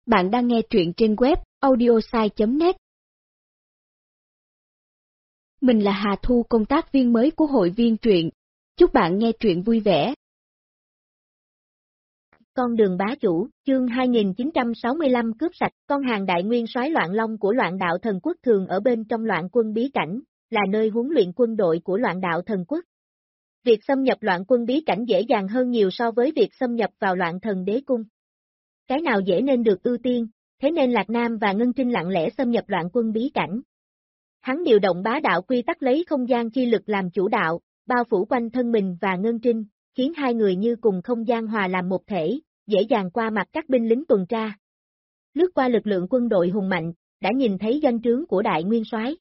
Bạn đang nghe truyện trên web audiosai.net. Mình là Hà Thu, công tác viên mới của hội viên truyện. Chúc bạn nghe truyện vui vẻ. Con đường bá chủ, chương 2965 cướp sạch, con hàng đại nguyên soái Loạn Long của Loạn Đạo Thần Quốc thường ở bên trong Loạn Quân bí cảnh, là nơi huấn luyện quân đội của Loạn Đạo Thần Quốc. Việc xâm nhập Loạn Quân bí cảnh dễ dàng hơn nhiều so với việc xâm nhập vào Loạn Thần Đế Cung. Cái nào dễ nên được ưu tiên, thế nên Lạc Nam và Ngân Trinh lặng lẽ xâm nhập Loạn Quân bí cảnh. Hắn điều động bá đạo quy tắc lấy không gian chi lực làm chủ đạo, bao phủ quanh thân mình và Ngân Trinh, khiến hai người như cùng không gian hòa làm một thể, dễ dàng qua mặt các binh lính tuần tra. Lướt qua lực lượng quân đội hùng mạnh, đã nhìn thấy doanh trướng của đại nguyên soái.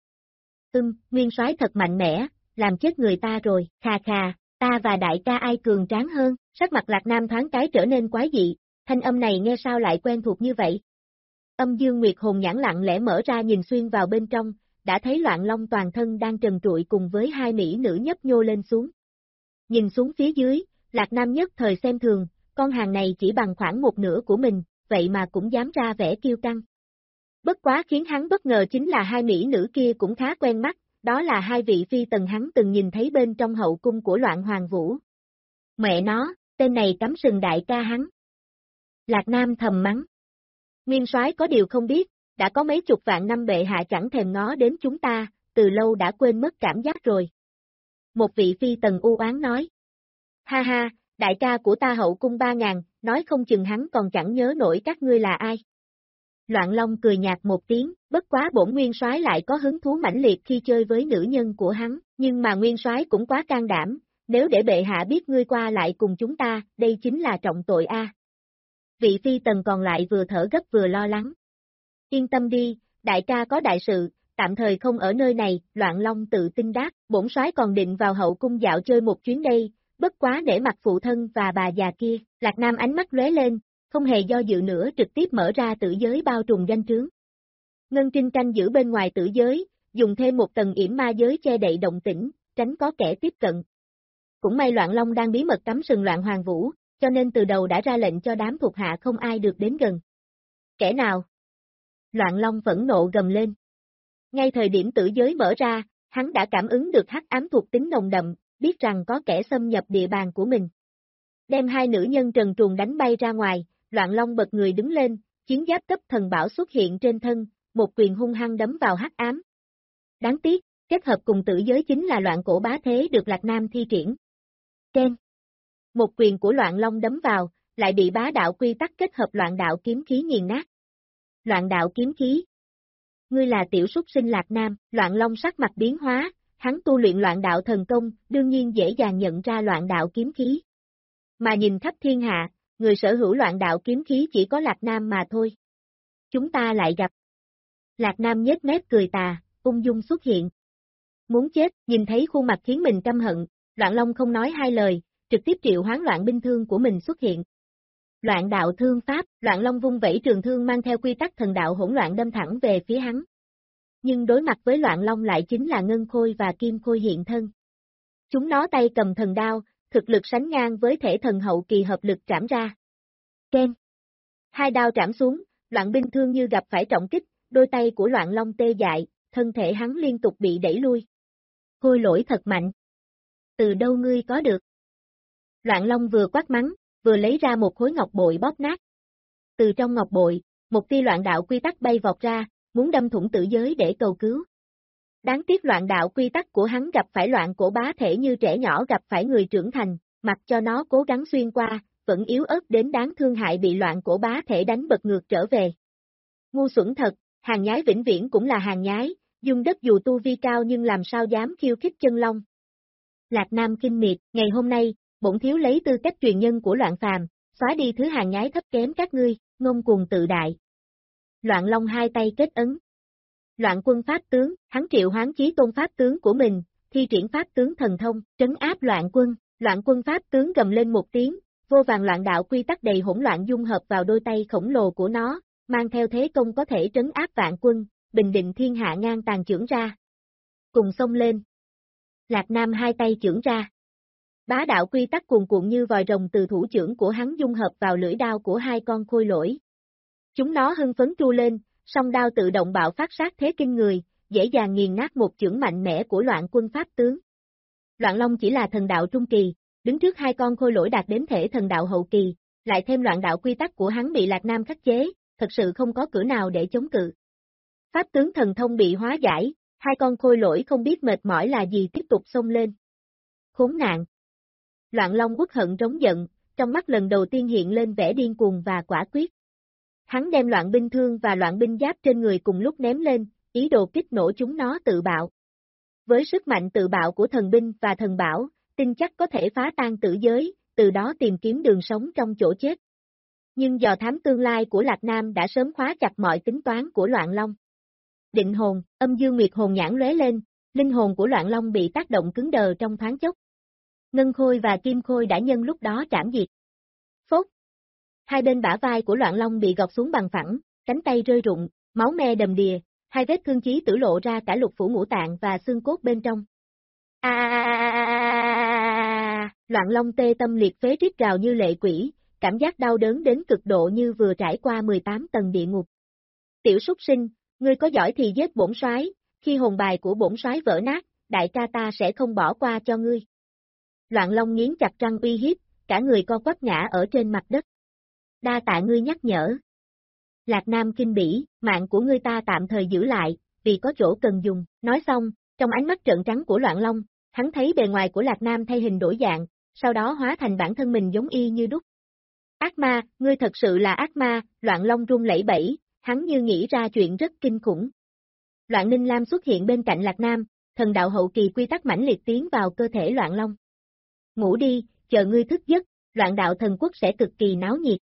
Nguyên soái thật mạnh mẽ, làm chết người ta rồi, khà khà, ta và đại ca ai cường tráng hơn, sắc mặt Lạc Nam thoáng cái trở nên quái dị, thanh âm này nghe sao lại quen thuộc như vậy. Âm Dương Nguyệt hồn nhãn lặng lẽ mở ra nhìn xuyên vào bên trong, đã thấy Loạn Long toàn thân đang trần trụi cùng với hai mỹ nữ nhấp nhô lên xuống. Nhìn xuống phía dưới, Lạc Nam nhất thời xem thường, con hàng này chỉ bằng khoảng một nửa của mình, vậy mà cũng dám ra vẻ kiêu căng. Bất quá khiến hắn bất ngờ chính là hai mỹ nữ kia cũng khá quen mắt, đó là hai vị phi tần hắn từng nhìn thấy bên trong hậu cung của Loạn Hoàng Vũ. Mẹ nó, tên này cắm sừng đại ca hắn. Lạc Nam thầm mắng. Nguyên soái có điều không biết, đã có mấy chục vạn năm bệ hạ chẳng thèm ngó đến chúng ta, từ lâu đã quên mất cảm giác rồi. Một vị phi tần u oán nói. Ha ha, đại ca của ta hậu cung 3.000, nói không chừng hắn còn chẳng nhớ nổi các ngươi là ai. Loạn Long cười nhạt một tiếng, bất quá bổn nguyên soái lại có hứng thú mãnh liệt khi chơi với nữ nhân của hắn, nhưng mà nguyên soái cũng quá can đảm, nếu để bệ hạ biết ngươi qua lại cùng chúng ta, đây chính là trọng tội a. Vị phi tần còn lại vừa thở gấp vừa lo lắng. Yên tâm đi, đại ca có đại sự, tạm thời không ở nơi này, Loạn Long tự tin đáp, bổn soái còn định vào hậu cung dạo chơi một chuyến đây, bất quá để mặt phụ thân và bà già kia, Lạc Nam ánh mắt lóe lên, không hề do dự nữa trực tiếp mở ra tử giới bao trùm doanh trướng. Ngân Trinh canh giữ bên ngoài tử giới, dùng thêm một tầng yểm ma giới che đậy động tĩnh, tránh có kẻ tiếp cận. Cũng may Loạn Long đang bí mật cắm sừng Loạn Hoàng Vũ, cho nên từ đầu đã ra lệnh cho đám thuộc hạ không ai được đến gần. Kẻ nào? Loạn Long phẫn nộ gầm lên. Ngay thời điểm tử giới mở ra, hắn đã cảm ứng được hắc ám thuộc tính nồng đậm, biết rằng có kẻ xâm nhập địa bàn của mình. Đem hai nữ nhân trần truồng đánh bay ra ngoài, Loạn Long bật người đứng lên, chiến giáp cấp thần bảo xuất hiện trên thân, một quyền hung hăng đấm vào hắc ám. Đáng tiếc, kết hợp cùng tử giới chính là Loạn Cổ Bá Thế được Lạc Nam thi triển. Trên một quyền của Loạn Long đấm vào, lại bị bá đạo quy tắc kết hợp loạn đạo kiếm khí nghiền nát. Loạn đạo kiếm khí. Ngươi là tiểu súc sinh Lạc Nam, Loạn Long sắc mặt biến hóa, hắn tu luyện loạn đạo thần công, đương nhiên dễ dàng nhận ra loạn đạo kiếm khí. Mà nhìn khắp thiên hạ, người sở hữu loạn đạo kiếm khí chỉ có Lạc Nam mà thôi. Chúng ta lại gặp. Lạc Nam nhếch mép cười tà, ung dung xuất hiện. Muốn chết, nhìn thấy khuôn mặt khiến mình căm hận, Loạn Long không nói hai lời, trực tiếp triệu hoán loạn binh thương của mình xuất hiện. Loạn đạo thương pháp, Loạn Long vung vẩy trường thương mang theo quy tắc thần đạo hỗn loạn đâm thẳng về phía hắn. Nhưng đối mặt với Loạn Long lại chính là Ngân Khôi và Kim Khôi hiện thân. Chúng nó tay cầm thần đao, thực lực sánh ngang với thể thần hậu kỳ hợp lực trảm ra. Ken. Hai đao trảm xuống, loạn binh thương như gặp phải trọng kích, đôi tay của Loạn Long tê dại, thân thể hắn liên tục bị đẩy lui. Khôi Lỗi thật mạnh. Từ đâu ngươi có được? Loạn Long vừa quát mắng, vừa lấy ra một khối ngọc bội bóp nát. Từ trong ngọc bội, một tia loạn đạo quy tắc bay vọt ra, muốn đâm thủng tử giới để cầu cứu. Đáng tiếc loạn đạo quy tắc của hắn gặp phải Loạn Cổ Bá Thể như trẻ nhỏ gặp phải người trưởng thành, mặc cho nó cố gắng xuyên qua, vẫn yếu ớt đến đáng thương hại bị Loạn Cổ Bá Thể đánh bật ngược trở về. Ngu xuẩn thật, hàng nhái vĩnh viễn cũng là hàng nhái, dung đất dù tu vi cao nhưng làm sao dám khiêu khích chân long. Lạc Nam kinh miệt, ngày hôm nay, bổn thiếu lấy tư cách truyền nhân của Loạn Phàm, xóa đi thứ hàng nhái thấp kém các ngươi, ngông cuồng tự đại. Loạn Long hai tay kết ấn. Loạn Quân pháp tướng, hắn triệu hoán chí tôn pháp tướng của mình, thi triển pháp tướng thần thông, trấn áp Loạn Quân. Loạn Quân pháp tướng gầm lên một tiếng, vô vàng loạn đạo quy tắc đầy hỗn loạn dung hợp vào đôi tay khổng lồ của nó, mang theo thế công có thể trấn áp vạn quân, bình định thiên hạ ngang tàn chưởng ra. Cùng xông lên. Lạc Nam hai tay chưởng ra. Bá đạo quy tắc cuồn cuộn như vòi rồng từ thủ chưởng của hắn dung hợp vào lưỡi đao của hai con khôi lỗi. Chúng nó hưng phấn tru lên, song đao tự động bạo phát sát thế kinh người, dễ dàng nghiền nát một chưởng mạnh mẽ của Loạn Quân pháp tướng. Loạn Long chỉ là thần đạo trung kỳ, đứng trước hai con khôi lỗi đạt đến thể thần đạo hậu kỳ, lại thêm loạn đạo quy tắc của hắn bị Lạc Nam khắc chế, thật sự không có cửa nào để chống cự. Pháp tướng thần thông bị hóa giải, hai con khôi lỗi không biết mệt mỏi là gì tiếp tục xông lên. Khốn nạn! Loạn Long uất hận trống giận, trong mắt lần đầu tiên hiện lên vẻ điên cuồng và quả quyết. Hắn đem loạn binh thương và loạn binh giáp trên người cùng lúc ném lên, ý đồ kích nổ chúng nó tự bạo. Với sức mạnh tự bạo của thần binh và thần bảo, tin chắc có thể phá tan tử giới, từ đó tìm kiếm đường sống trong chỗ chết. Nhưng dò thám tương lai của Lạc Nam đã sớm khóa chặt mọi tính toán của Loạn Long. Định hồn, âm dương nguyệt hồn nhãn lóe lên, linh hồn của Loạn Long bị tác động cứng đờ trong thoáng chốc. Ngân khôi và kim khôi đã nhân lúc đó trảm diệt. Phốt! Hai bên bả vai của Loạn Long bị gọt xuống bằng phẳng, cánh tay rơi rụng, máu me đầm đìa, hai vết thương chí tử lộ ra cả lục phủ ngũ tạng và xương cốt bên trong. Loạn Long tê tâm liệt phế rít gào như lệ quỷ, cảm giác đau đớn đến cực độ như vừa trải qua 18 tầng địa ngục. Tiểu súc sinh, ngươi có giỏi thì giết bổn soái, khi hồn bài của bổn soái vỡ nát, đại ca ta sẽ không bỏ qua cho ngươi. Loạn Long nghiến chặt răng uy hiếp, cả người co quắp ngã ở trên mặt đất. Đa tạ ngươi nhắc nhở. Lạc Nam kinh bỉ, mạng của ngươi ta tạm thời giữ lại, vì có chỗ cần dùng. Nói xong, trong ánh mắt trợn trắng của Loạn Long, hắn thấy bề ngoài của Lạc Nam thay hình đổi dạng, sau đó hóa thành bản thân mình giống y như đúc. Ác ma, ngươi thật sự là ác ma, Loạn Long run lẩy bẩy, hắn như nghĩ ra chuyện rất kinh khủng. Loạn Ninh Lam xuất hiện bên cạnh Lạc Nam, thần đạo hậu kỳ quy tắc mãnh liệt tiến vào cơ thể Loạn Long. Ngủ đi, chờ ngươi thức giấc, Loạn đạo thần quốc sẽ cực kỳ náo nhiệt.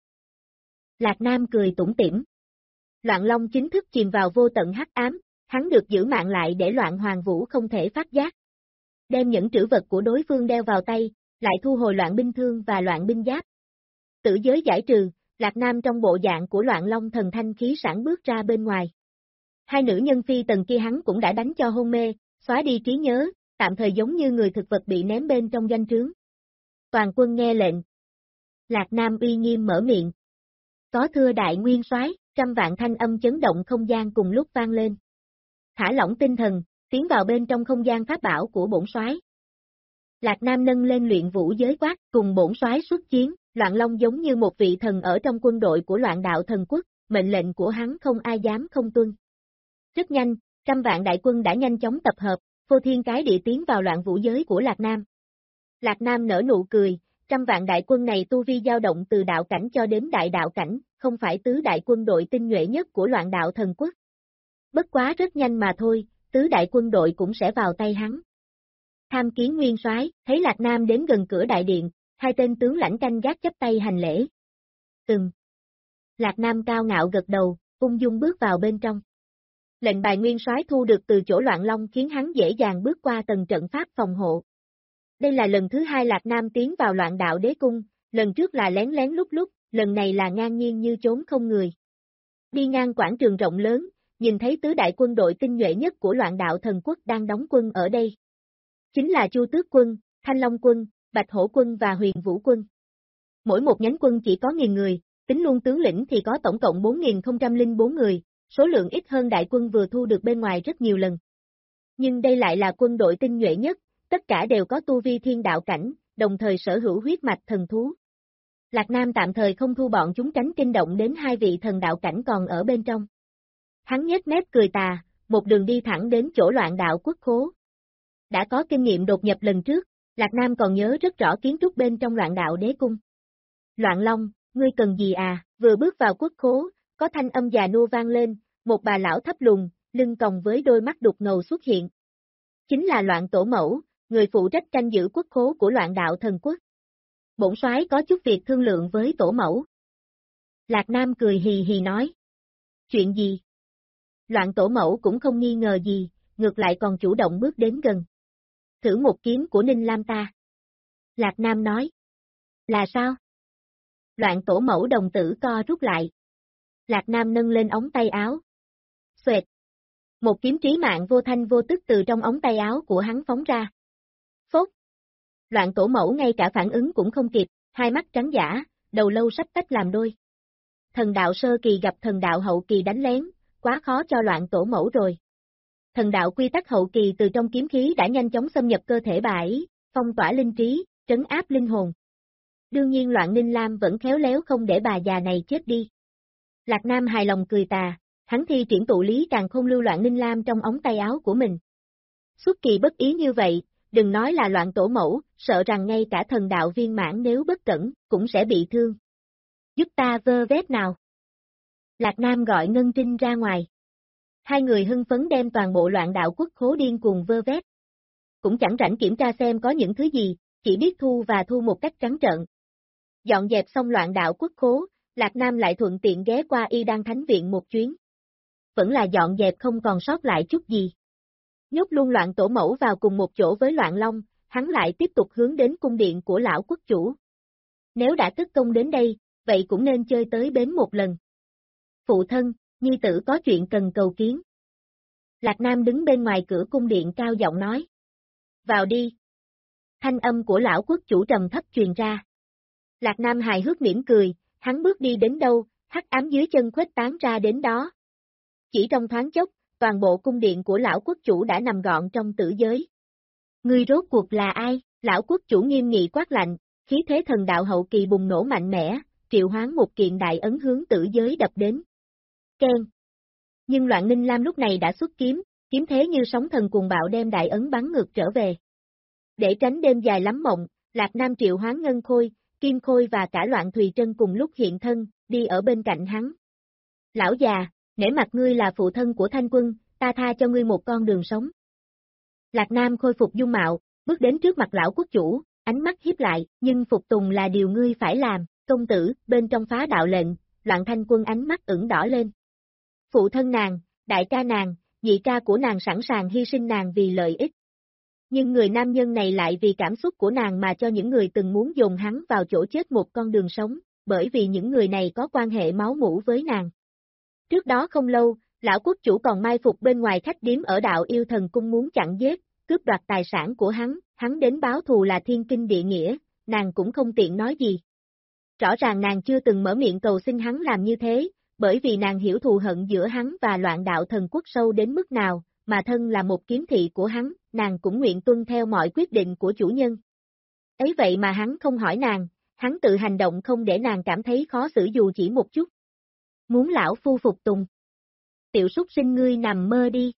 Lạc Nam cười tủm tỉm. Loạn Long chính thức chìm vào vô tận hắc ám, hắn được giữ mạng lại để Loạn Hoàng Vũ không thể phát giác. Đem những trữ vật của đối phương đeo vào tay, lại thu hồi loạn binh thương và loạn binh giáp. Tử giới giải trừ, Lạc Nam trong bộ dạng của Loạn Long thần thanh khí sảng bước ra bên ngoài. Hai nữ nhân phi tần kia hắn cũng đã đánh cho hôn mê, xóa đi trí nhớ, tạm thời giống như người thực vật bị ném bên trong doanh trướng. Toàn quân nghe lệnh. Lạc Nam uy nghiêm mở miệng. Có thưa đại nguyên soái, trăm vạn thanh âm chấn động không gian cùng lúc vang lên. Thả lỏng tinh thần, tiến vào bên trong không gian pháp bảo của bổn soái. Lạc Nam nâng lên luyện vũ giới quát, cùng bổn soái xuất chiến. Loạn Long giống như một vị thần ở trong quân đội của Loạn đạo thần quốc, mệnh lệnh của hắn không ai dám không tuân. Rất nhanh, trăm vạn đại quân đã nhanh chóng tập hợp, phô thiên cái địa tiến vào loạn vũ giới của Lạc Nam. Lạc Nam nở nụ cười, trăm vạn đại quân này tu vi dao động từ đạo cảnh cho đến đại đạo cảnh, không phải tứ đại quân đội tinh nhuệ nhất của Loạn đạo thần quốc. Bất quá rất nhanh mà thôi, tứ đại quân đội cũng sẽ vào tay hắn. Tham kiến nguyên soái, thấy Lạc Nam đến gần cửa đại điện, hai tên tướng lãnh canh gác chắp tay hành lễ. Lạc Nam cao ngạo gật đầu, ung dung bước vào bên trong. Lệnh bài nguyên soái thu được từ chỗ Loạn Long khiến hắn dễ dàng bước qua tầng trận pháp phòng hộ. Đây là lần thứ hai Lạc Nam tiến vào Loạn đạo đế cung, lần trước là lén lén lúc, lần này là ngang nhiên như trốn không người. Đi ngang quảng trường rộng lớn, nhìn thấy tứ đại quân đội tinh nhuệ nhất của Loạn đạo thần quốc đang đóng quân ở đây. Chính là Chu Tước quân, Thanh Long quân, Bạch Hổ quân và Huyền Vũ quân. Mỗi một nhánh quân chỉ có 1.000 người, tính luôn tướng lĩnh thì có tổng cộng 4.004 người, số lượng ít hơn đại quân vừa thu được bên ngoài rất nhiều lần. Nhưng đây lại là quân đội tinh nhuệ nhất, tất cả đều có tu vi thiên đạo cảnh, đồng thời sở hữu huyết mạch thần thú. Lạc Nam tạm thời không thu bọn chúng tránh kinh động đến hai vị thần đạo cảnh còn ở bên trong. Hắn nhếch mép cười tà, một đường đi thẳng đến chỗ Loạn đạo quốc khố. Đã có kinh nghiệm đột nhập lần trước, Lạc Nam còn nhớ rất rõ kiến trúc bên trong Loạn đạo đế cung. Loạn Long, ngươi cần gì à? Vừa bước vào quốc khố, có thanh âm già nua vang lên, một bà lão thấp lùn, lưng còng với đôi mắt đục ngầu xuất hiện. Chính là Loạn Tổ Mẫu, người phụ trách canh giữ quốc khố của Loạn đạo thần quốc. Bổn soái có chút việc thương lượng với Tổ Mẫu. Lạc Nam cười hì hì nói. Chuyện gì? Loạn Tổ Mẫu cũng không nghi ngờ gì, ngược lại còn chủ động bước đến gần. Thử một kiếm của Ninh Lam ta. Lạc Nam nói. Là sao? Loạn Tổ Mẫu đồng tử co rút lại. Lạc Nam nâng lên ống tay áo. Xoẹt. Một kiếm trí mạng vô thanh vô tức từ trong ống tay áo của hắn phóng ra. Phốt. Loạn Tổ Mẫu ngay cả phản ứng cũng không kịp, hai mắt trắng dã, đầu lâu sắp tách làm đôi. thần đạo sơ kỳ gặp thần đạo hậu kỳ đánh lén, quá khó cho loạn tổ mẫu rồi. Thần đạo quy tắc hậu kỳ từ trong kiếm khí đã nhanh chóng xâm nhập cơ thể bà ấy, phong tỏa linh trí, trấn áp linh hồn. Đương nhiên Loạn Ninh Lam vẫn khéo léo không để bà già này chết đi. Lạc Nam hài lòng cười tà, hắn thi triển tụ lý càng không lưu Loạn Ninh Lam trong ống tay áo của mình. Xuất kỳ bất ý như vậy, đừng nói là loạn tổ mẫu, sợ rằng ngay cả thần đạo viên mãn nếu bất cẩn, cũng sẽ bị thương. Giúp ta vơ vét nào. Lạc Nam gọi Ngân Trinh ra ngoài. Hai người hưng phấn đem toàn bộ Loạn Đạo Quốc khố điên cuồng vơ vét. Cũng chẳng rảnh kiểm tra xem có những thứ gì, chỉ biết thu và thu một cách trắng trợn. Dọn dẹp xong Loạn Đạo Quốc khố, Lạc Nam lại thuận tiện ghé qua Y Đan Thánh Viện một chuyến. Vẫn là dọn dẹp không còn sót lại chút gì. Nhốt luôn Loạn tổ mẫu vào cùng một chỗ với Loạn Long, hắn lại tiếp tục hướng đến cung điện của lão quốc chủ. Nếu đã tức công đến đây, vậy cũng nên chơi tới bến một lần. Phụ thân, nhi tử có chuyện cần cầu kiến. Lạc Nam đứng bên ngoài cửa cung điện cao giọng nói. Vào đi. Thanh âm của lão quốc chủ trầm thấp truyền ra. Lạc Nam hài hước mỉm cười, hắn bước đi đến đâu, hắc ám dưới chân khuếch tán ra đến đó. Chỉ trong thoáng chốc, toàn bộ cung điện của lão quốc chủ đã nằm gọn trong tử giới. Ngươi rốt cuộc là ai? Lão quốc chủ nghiêm nghị quát lạnh, khí thế thần đạo hậu kỳ bùng nổ mạnh mẽ, triệu hoán một kiện đại ấn hướng tử giới đập đến. Keng. Nhưng Loạn Ninh Lam lúc này đã xuất kiếm, kiếm thế như sóng thần cuồng bạo đem đại ấn bắn ngược trở về. Để tránh đêm dài lắm mộng, Lạc Nam triệu hoán Ngân Khôi, Kim Khôi và cả Loạn Thùy Trân cùng lúc hiện thân, đi ở bên cạnh hắn. Lão già, nể mặt ngươi là phụ thân của Thanh Quân, ta tha cho ngươi một con đường sống. Lạc Nam khôi phục dung mạo, bước đến trước mặt lão quốc chủ, ánh mắt hiếp lại, nhưng phục tùng là điều ngươi phải làm, công tử, bên trong phá đạo lệnh, Loạn Thanh Quân ánh mắt ửng đỏ lên. Phụ thân nàng, đại ca nàng, nhị ca của nàng sẵn sàng hy sinh nàng vì lợi ích. Nhưng người nam nhân này lại vì cảm xúc của nàng mà cho những người từng muốn dồn hắn vào chỗ chết một con đường sống, bởi vì những người này có quan hệ máu mủ với nàng. Trước đó không lâu, lão quốc chủ còn mai phục bên ngoài khách điếm ở Đạo Yêu Thần Cung muốn chặn giết, cướp đoạt tài sản của hắn đến báo thù là thiên kinh địa nghĩa, nàng cũng không tiện nói gì. Rõ ràng nàng chưa từng mở miệng cầu xin hắn làm như thế, bởi vì nàng hiểu thù hận giữa hắn và Loạn Đạo Thần Quốc sâu đến mức nào, mà thân là một kiếm thị của hắn, nàng cũng nguyện tuân theo mọi quyết định của chủ nhân. Ấy vậy mà hắn không hỏi nàng, hắn tự hành động không để nàng cảm thấy khó xử dù chỉ một chút. Muốn lão phu phục tùng. Tiểu súc sinh ngươi nằm mơ đi.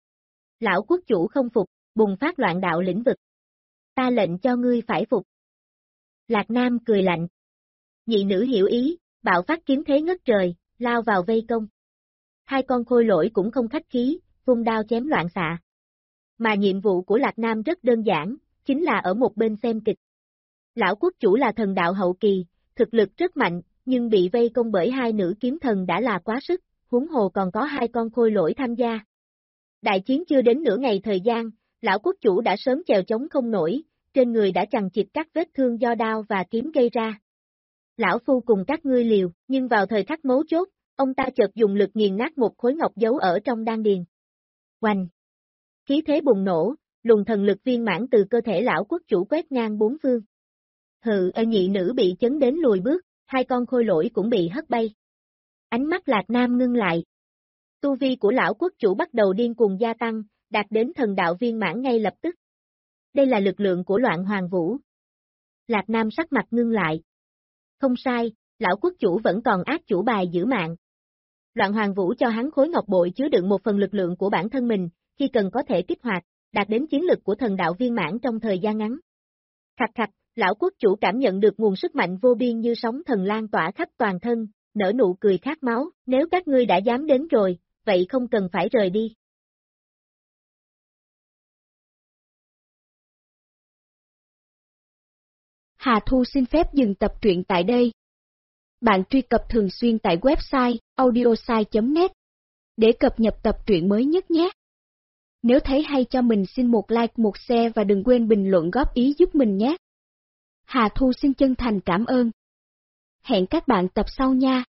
Lão quốc chủ không phục, bùng phát loạn đạo lĩnh vực. Ta lệnh cho ngươi phải phục. Lạc Nam cười lạnh. Nhị nữ hiểu ý, bạo phát kiếm thế ngất trời, lao vào vây công. Hai con khôi lỗi cũng không khách khí, vung đao chém loạn xạ. Mà nhiệm vụ của Lạc Nam rất đơn giản, chính là ở một bên xem kịch. Lão quốc chủ là thần đạo hậu kỳ, thực lực rất mạnh, nhưng bị vây công bởi hai nữ kiếm thần đã là quá sức, huống hồ còn có hai con khôi lỗi tham gia. Đại chiến chưa đến nửa ngày thời gian, lão quốc chủ đã sớm chèo chống không nổi, trên người đã chằng chịt các vết thương do đao và kiếm gây ra. Lão phu cùng các ngươi liều, nhưng vào thời khắc mấu chốt, ông ta chợt dùng lực nghiền nát một khối ngọc giấu ở trong đan điền. Oanh! Khí thế bùng nổ, luồng thần lực viên mãn từ cơ thể lão quốc chủ quét ngang bốn phương. Hừ, nhị nữ bị chấn đến lùi bước, hai con khôi lỗi cũng bị hất bay. Ánh mắt Lạc Nam ngưng lại. Tu vi của lão quốc chủ bắt đầu điên cuồng gia tăng, đạt đến thần đạo viên mãn ngay lập tức. Đây là lực lượng của Loạn Hoàng Vũ. Lạc Nam sắc mặt ngưng lại. Không sai, lão quốc chủ vẫn còn ác chủ bài giữ mạng. Loạn Hoàng Vũ cho hắn khối ngọc bội chứa đựng một phần lực lượng của bản thân mình, khi cần có thể kích hoạt, đạt đến chiến lực của thần đạo viên mãn trong thời gian ngắn. Khạch khạch, lão quốc chủ cảm nhận được nguồn sức mạnh vô biên như sóng thần lan tỏa khắp toàn thân, nở nụ cười khát máu, nếu các ngươi đã dám đến rồi, vậy không cần phải rời đi. Hà Thu xin phép dừng tập truyện tại đây. Bạn truy cập thường xuyên tại website audiosai.net để cập nhật tập truyện mới nhất nhé. Nếu thấy hay cho mình xin một like, một share và đừng quên bình luận góp ý giúp mình nhé. Hà Thu xin chân thành cảm ơn. Hẹn các bạn tập sau nha.